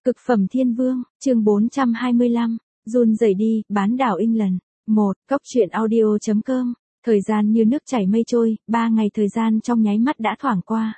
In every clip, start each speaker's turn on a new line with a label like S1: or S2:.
S1: Cực phẩm thiên vương, chương 425, run rẩy đi, bán đảo England. 1. Cốc truyện audio.com. Thời gian như nước chảy mây trôi, 3 ngày thời gian trong nháy mắt đã thoảng qua.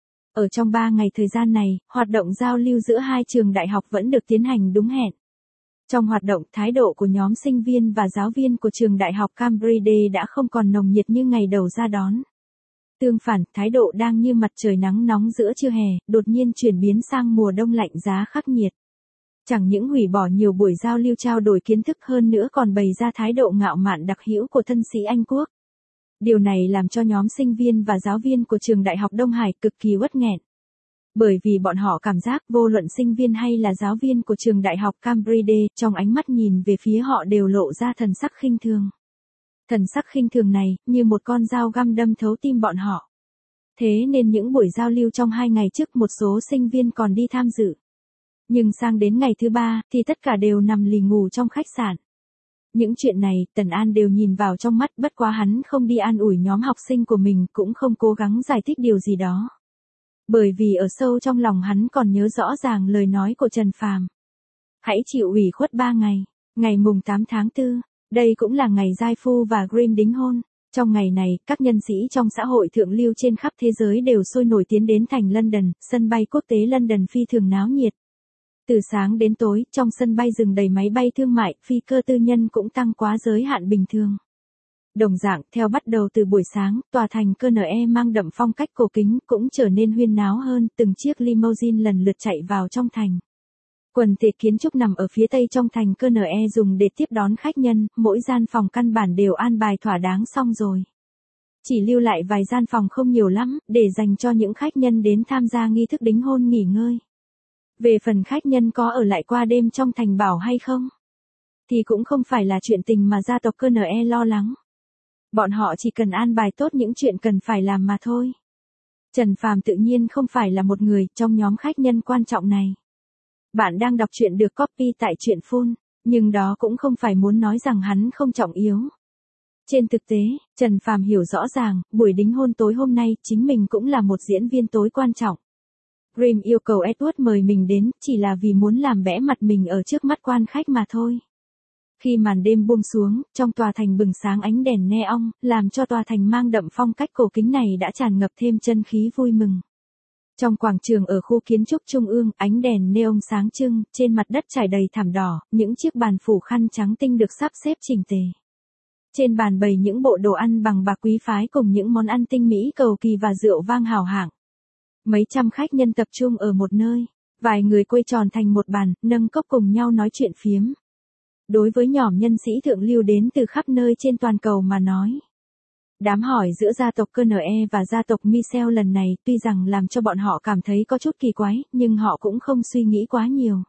S1: Ở trong 3 ngày thời gian này, hoạt động giao lưu giữa hai trường đại học vẫn được tiến hành đúng hẹn. Trong hoạt động, thái độ của nhóm sinh viên và giáo viên của trường đại học Cambridge đã không còn nồng nhiệt như ngày đầu ra đón. Tương phản, thái độ đang như mặt trời nắng nóng giữa trưa hè, đột nhiên chuyển biến sang mùa đông lạnh giá khắc nghiệt. Chẳng những hủy bỏ nhiều buổi giao lưu trao đổi kiến thức hơn nữa còn bày ra thái độ ngạo mạn đặc hữu của thân sĩ Anh quốc. Điều này làm cho nhóm sinh viên và giáo viên của trường đại học Đông Hải cực kỳ uất nghẹn. Bởi vì bọn họ cảm giác vô luận sinh viên hay là giáo viên của trường đại học Cambridge, trong ánh mắt nhìn về phía họ đều lộ ra thần sắc khinh thường. Thần sắc khinh thường này, như một con dao găm đâm thấu tim bọn họ. Thế nên những buổi giao lưu trong 2 ngày trước một số sinh viên còn đi tham dự. Nhưng sang đến ngày thứ 3, thì tất cả đều nằm lì ngủ trong khách sạn. Những chuyện này, Tần An đều nhìn vào trong mắt, bất quá hắn không đi an ủi nhóm học sinh của mình, cũng không cố gắng giải thích điều gì đó. Bởi vì ở sâu trong lòng hắn còn nhớ rõ ràng lời nói của Trần Phàm. Hãy chịu ủy khuất 3 ngày, ngày mùng 8 tháng 4. Đây cũng là ngày Giai Phu và Grimm đính hôn. Trong ngày này, các nhân sĩ trong xã hội thượng lưu trên khắp thế giới đều sôi nổi tiến đến thành London, sân bay quốc tế London phi thường náo nhiệt. Từ sáng đến tối, trong sân bay dừng đầy máy bay thương mại, phi cơ tư nhân cũng tăng quá giới hạn bình thường. Đồng dạng, theo bắt đầu từ buổi sáng, tòa thành KNE mang đậm phong cách cổ kính cũng trở nên huyên náo hơn, từng chiếc limousine lần lượt chạy vào trong thành. Quần thể kiến trúc nằm ở phía tây trong thành KNE dùng để tiếp đón khách nhân, mỗi gian phòng căn bản đều an bài thỏa đáng xong rồi. Chỉ lưu lại vài gian phòng không nhiều lắm, để dành cho những khách nhân đến tham gia nghi thức đính hôn nghỉ ngơi. Về phần khách nhân có ở lại qua đêm trong thành bảo hay không, thì cũng không phải là chuyện tình mà gia tộc KNE lo lắng. Bọn họ chỉ cần an bài tốt những chuyện cần phải làm mà thôi. Trần Phàm tự nhiên không phải là một người trong nhóm khách nhân quan trọng này. Bạn đang đọc truyện được copy tại truyện Full, nhưng đó cũng không phải muốn nói rằng hắn không trọng yếu. Trên thực tế, Trần Phàm hiểu rõ ràng, buổi đính hôn tối hôm nay chính mình cũng là một diễn viên tối quan trọng. Grimm yêu cầu Edward mời mình đến, chỉ là vì muốn làm bẽ mặt mình ở trước mắt quan khách mà thôi. Khi màn đêm buông xuống, trong tòa thành bừng sáng ánh đèn neon, làm cho tòa thành mang đậm phong cách cổ kính này đã tràn ngập thêm chân khí vui mừng. Trong quảng trường ở khu kiến trúc trung ương, ánh đèn neon sáng trưng, trên mặt đất trải đầy thảm đỏ, những chiếc bàn phủ khăn trắng tinh được sắp xếp chỉnh tề. Trên bàn bày những bộ đồ ăn bằng bạc quý phái cùng những món ăn tinh mỹ cầu kỳ và rượu vang hào hạng. Mấy trăm khách nhân tập trung ở một nơi, vài người quây tròn thành một bàn, nâng cốc cùng nhau nói chuyện phiếm. Đối với nhóm nhân sĩ thượng lưu đến từ khắp nơi trên toàn cầu mà nói, đám hỏi giữa gia tộc KNE và gia tộc Michel lần này tuy rằng làm cho bọn họ cảm thấy có chút kỳ quái, nhưng họ cũng không suy nghĩ quá nhiều.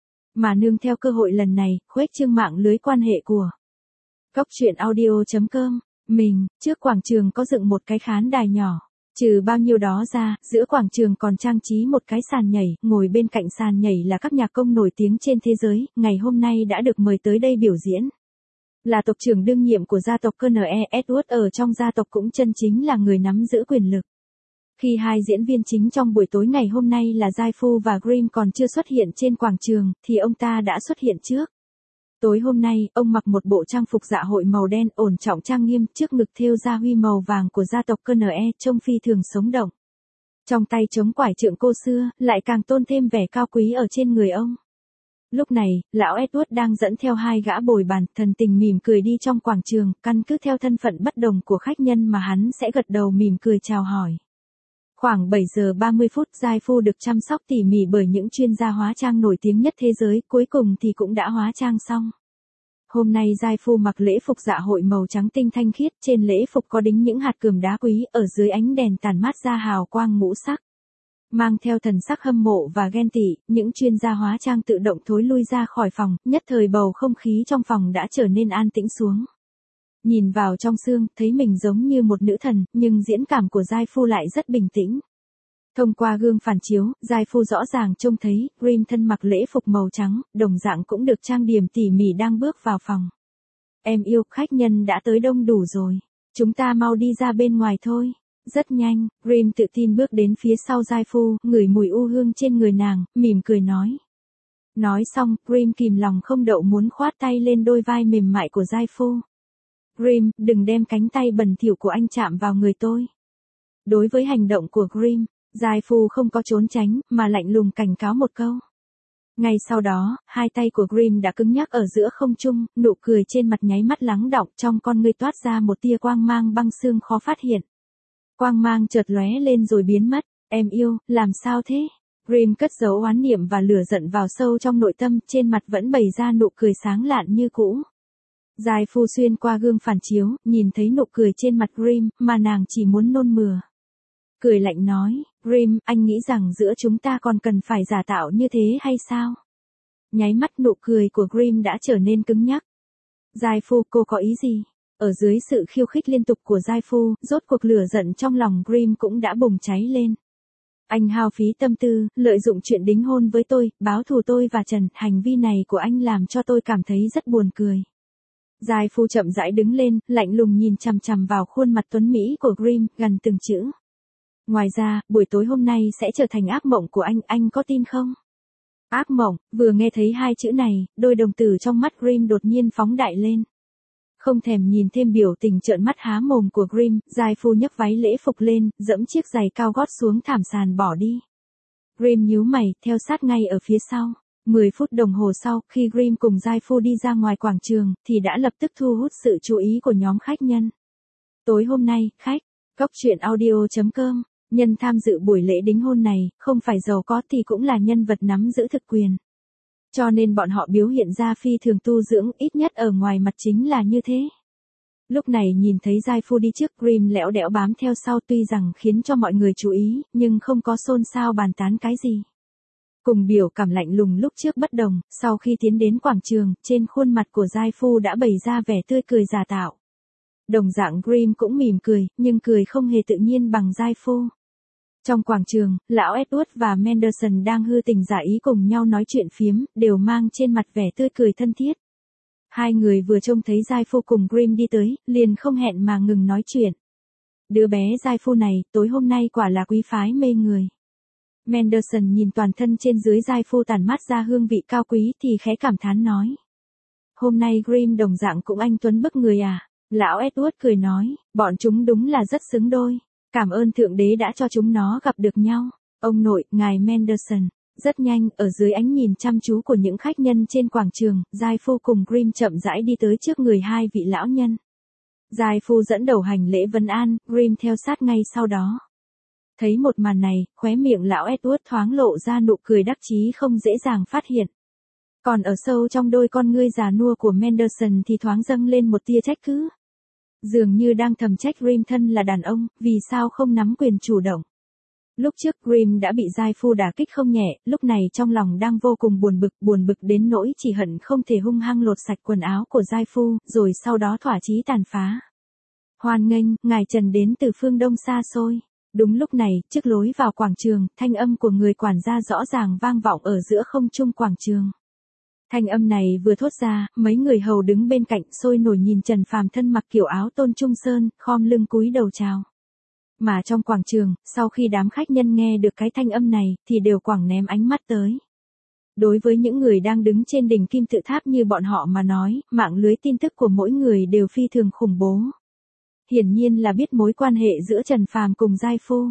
S1: Mà nương theo cơ hội lần này, khuếch trương mạng lưới quan hệ của Cốc truyện audio.com, mình, trước quảng trường có dựng một cái khán đài nhỏ. Trừ bao nhiêu đó ra, giữa quảng trường còn trang trí một cái sàn nhảy, ngồi bên cạnh sàn nhảy là các nhạc công nổi tiếng trên thế giới, ngày hôm nay đã được mời tới đây biểu diễn. Là tộc trưởng đương nhiệm của gia tộc KNE, Edward ở trong gia tộc cũng chân chính là người nắm giữ quyền lực. Khi hai diễn viên chính trong buổi tối ngày hôm nay là Giai Phu và Grimm còn chưa xuất hiện trên quảng trường, thì ông ta đã xuất hiện trước. Tối hôm nay, ông mặc một bộ trang phục dạ hội màu đen ổn trọng trang nghiêm, trước ngực thêu gia huy màu vàng của gia tộc KNE, trông phi thường sống động. Trong tay chống quải trượng cô xưa, lại càng tôn thêm vẻ cao quý ở trên người ông. Lúc này, lão Edward đang dẫn theo 2 gã bồi bàn, thần tình mỉm cười đi trong quảng trường, căn cứ theo thân phận bất đồng của khách nhân mà hắn sẽ gật đầu mỉm cười chào hỏi. Khoảng 7 giờ 30 phút, Giai Phu được chăm sóc tỉ mỉ bởi những chuyên gia hóa trang nổi tiếng nhất thế giới, cuối cùng thì cũng đã hóa trang xong. Hôm nay Giai Phu mặc lễ phục dạ hội màu trắng tinh thanh khiết, trên lễ phục có đính những hạt cườm đá quý, ở dưới ánh đèn tàn mát ra hào quang ngũ sắc. Mang theo thần sắc hâm mộ và ghen tị, những chuyên gia hóa trang tự động thối lui ra khỏi phòng, nhất thời bầu không khí trong phòng đã trở nên an tĩnh xuống. Nhìn vào trong xương, thấy mình giống như một nữ thần, nhưng diễn cảm của Giai Phu lại rất bình tĩnh. Thông qua gương phản chiếu, Giai Phu rõ ràng trông thấy, Grimm thân mặc lễ phục màu trắng, đồng dạng cũng được trang điểm tỉ mỉ đang bước vào phòng. Em yêu, khách nhân đã tới đông đủ rồi. Chúng ta mau đi ra bên ngoài thôi. Rất nhanh, Grimm tự tin bước đến phía sau Giai Phu, ngửi mùi u hương trên người nàng, mỉm cười nói. Nói xong, Grim kìm lòng không đậu muốn khoát tay lên đôi vai mềm mại của giai phu. Grim, đừng đem cánh tay bẩn thỉu của anh chạm vào người tôi. Đối với hành động của Grim, giai phu không có trốn tránh, mà lạnh lùng cảnh cáo một câu. Ngay sau đó, hai tay của Grim đã cứng nhắc ở giữa không trung, nụ cười trên mặt nháy mắt lắng đọng, trong con ngươi toát ra một tia quang mang băng xương khó phát hiện. Quang mang chợt lóe lên rồi biến mất. Em yêu, làm sao thế? Grim cất giấu oán niệm và lửa giận vào sâu trong nội tâm, trên mặt vẫn bày ra nụ cười sáng lạn như cũ. Giai phu xuyên qua gương phản chiếu, nhìn thấy nụ cười trên mặt Grim, mà nàng chỉ muốn nôn mửa. Cười lạnh nói, Grim, anh nghĩ rằng giữa chúng ta còn cần phải giả tạo như thế hay sao? Nháy mắt nụ cười của Grim đã trở nên cứng nhắc. Giai phu, cô có ý gì? Ở dưới sự khiêu khích liên tục của giai phu, rốt cuộc lửa giận trong lòng Grim cũng đã bùng cháy lên. Anh hao phí tâm tư, lợi dụng chuyện đính hôn với tôi, báo thù tôi và Trần, hành vi này của anh làm cho tôi cảm thấy rất buồn cười. Giai phu chậm rãi đứng lên, lạnh lùng nhìn chằm chằm vào khuôn mặt tuấn mỹ của Grim, gần từng chữ. Ngoài ra, buổi tối hôm nay sẽ trở thành ác mộng của anh có tin không? Ác mộng, vừa nghe thấy hai chữ này, đôi đồng tử trong mắt Grim đột nhiên phóng đại lên. Không thèm nhìn thêm biểu tình trợn mắt há mồm của Grim, giai phu nhấc váy lễ phục lên, dẫm chiếc giày cao gót xuống thảm sàn bỏ đi. Grim nhíu mày, theo sát ngay ở phía sau. 10 phút đồng hồ sau, khi Grim cùng giai phu đi ra ngoài quảng trường, thì đã lập tức thu hút sự chú ý của nhóm khách nhân. Tối hôm nay, khách, Cóc Truyện Audio.com, nhân tham dự buổi lễ đính hôn này, không phải giàu có thì cũng là nhân vật nắm giữ thực quyền. Cho nên bọn họ biểu hiện ra phi thường tu dưỡng, ít nhất ở ngoài mặt chính là như thế. Lúc này nhìn thấy giai phu đi trước, Grim lẽo đẽo bám theo sau, tuy rằng khiến cho mọi người chú ý, nhưng không có xôn xao bàn tán cái gì. Cùng biểu cảm lạnh lùng lúc trước bất đồng, sau khi tiến đến quảng trường, trên khuôn mặt của giai phu đã bày ra vẻ tươi cười giả tạo. Đồng dạng Grim cũng mỉm cười, nhưng cười không hề tự nhiên bằng giai phu. Trong quảng trường, lão Edward và Manderson đang hư tình giả ý cùng nhau nói chuyện phiếm, đều mang trên mặt vẻ tươi cười thân thiết. Hai người vừa trông thấy giai phu cùng Grim đi tới, liền không hẹn mà ngừng nói chuyện. Đứa bé giai phu này, tối hôm nay quả là quý phái mê người. Manderson nhìn toàn thân trên dưới giai phu tản mát ra hương vị cao quý thì khẽ cảm thán nói. Hôm nay Grim đồng dạng cũng anh tuấn bức người à? Lão Edward cười nói, bọn chúng đúng là rất xứng đôi. Cảm ơn Thượng Đế đã cho chúng nó gặp được nhau. Ông nội, ngài Manderson. Rất nhanh, ở dưới ánh nhìn chăm chú của những khách nhân trên quảng trường, giai phu cùng Grim chậm rãi đi tới trước người hai vị lão nhân. Giai phu dẫn đầu hành lễ vân an, Grim theo sát ngay sau đó. Thấy một màn này, khóe miệng lão Edward thoáng lộ ra nụ cười đắc chí không dễ dàng phát hiện. Còn ở sâu trong đôi con ngươi già nua của Manderson thì thoáng dâng lên một tia trách cứ. Dường như đang thầm trách Grim thân là đàn ông, vì sao không nắm quyền chủ động. Lúc trước Grim đã bị giai phu đả kích không nhẹ, lúc này trong lòng đang vô cùng buồn bực đến nỗi chỉ hận không thể hung hăng lột sạch quần áo của giai phu, rồi sau đó thỏa chí tàn phá. Hoan nghênh, ngài Trần đến từ phương Đông xa xôi. Đúng lúc này, trước lối vào quảng trường, thanh âm của người quản gia rõ ràng vang vọng ở giữa không trung quảng trường. Thanh âm này vừa thốt ra, mấy người hầu đứng bên cạnh sôi nổi nhìn Trần Phàm thân mặc kiểu áo tôn trung sơn, khom lưng cúi đầu chào. Mà trong quảng trường, sau khi đám khách nhân nghe được cái thanh âm này, thì đều quẳng ném ánh mắt tới. Đối với những người đang đứng trên đỉnh kim tự tháp như bọn họ mà nói, mạng lưới tin tức của mỗi người đều phi thường khủng bố. Hiển nhiên là biết mối quan hệ giữa Trần Phàm cùng giai phu.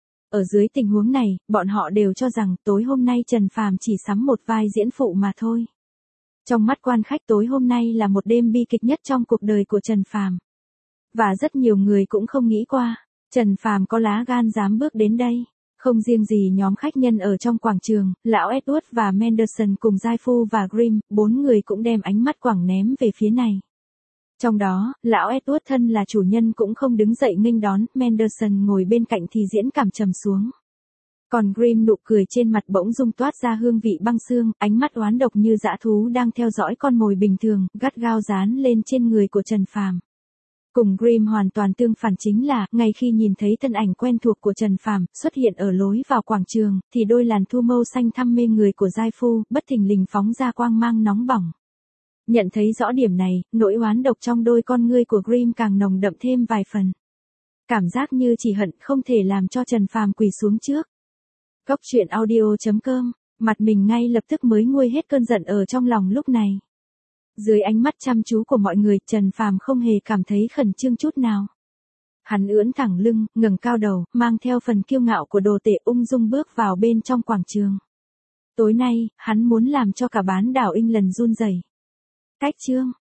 S1: Ở dưới tình huống này, bọn họ đều cho rằng tối hôm nay Trần Phàm chỉ sắm một vai diễn phụ mà thôi. Trong mắt quan khách tối hôm nay là một đêm bi kịch nhất trong cuộc đời của Trần Phàm. Và rất nhiều người cũng không nghĩ qua, Trần Phàm có lá gan dám bước đến đây. Không riêng gì nhóm khách nhân ở trong quảng trường, lão Edward và Manderson cùng giai phu và Grim, 4 người cũng đem ánh mắt quẳng ném về phía này. Trong đó, lão Edward thân là chủ nhân cũng không đứng dậy nghênh đón, Manderson ngồi bên cạnh thì diễn cảm trầm xuống. Còn Grim nụ cười trên mặt bỗng dưng toát ra hương vị băng xương, ánh mắt oán độc như dã thú đang theo dõi con mồi bình thường, gắt gao dán lên trên người của Trần Phàm. Cùng Grim hoàn toàn tương phản chính là, ngay khi nhìn thấy thân ảnh quen thuộc của Trần Phàm xuất hiện ở lối vào quảng trường, thì đôi làn thu mâu xanh thăm mê người của giai phu, bất thình lình phóng ra quang mang nóng bỏng. Nhận thấy rõ điểm này, nỗi oán độc trong đôi con ngươi của Grim càng nồng đậm thêm vài phần. Cảm giác như chỉ hận không thể làm cho Trần Phàm quỳ xuống trước. Cóc Truyện Audio.com Mặt mình ngay lập tức mới nguôi hết cơn giận ở trong lòng lúc này. Dưới ánh mắt chăm chú của mọi người, Trần Phàm không hề cảm thấy khẩn trương chút nào. Hắn ưỡn thẳng lưng, ngẩng cao đầu, mang theo phần kiêu ngạo của đồ tể ung dung bước vào bên trong quảng trường. Tối nay, hắn muốn làm cho cả bán đảo England run rẩy. Cách chương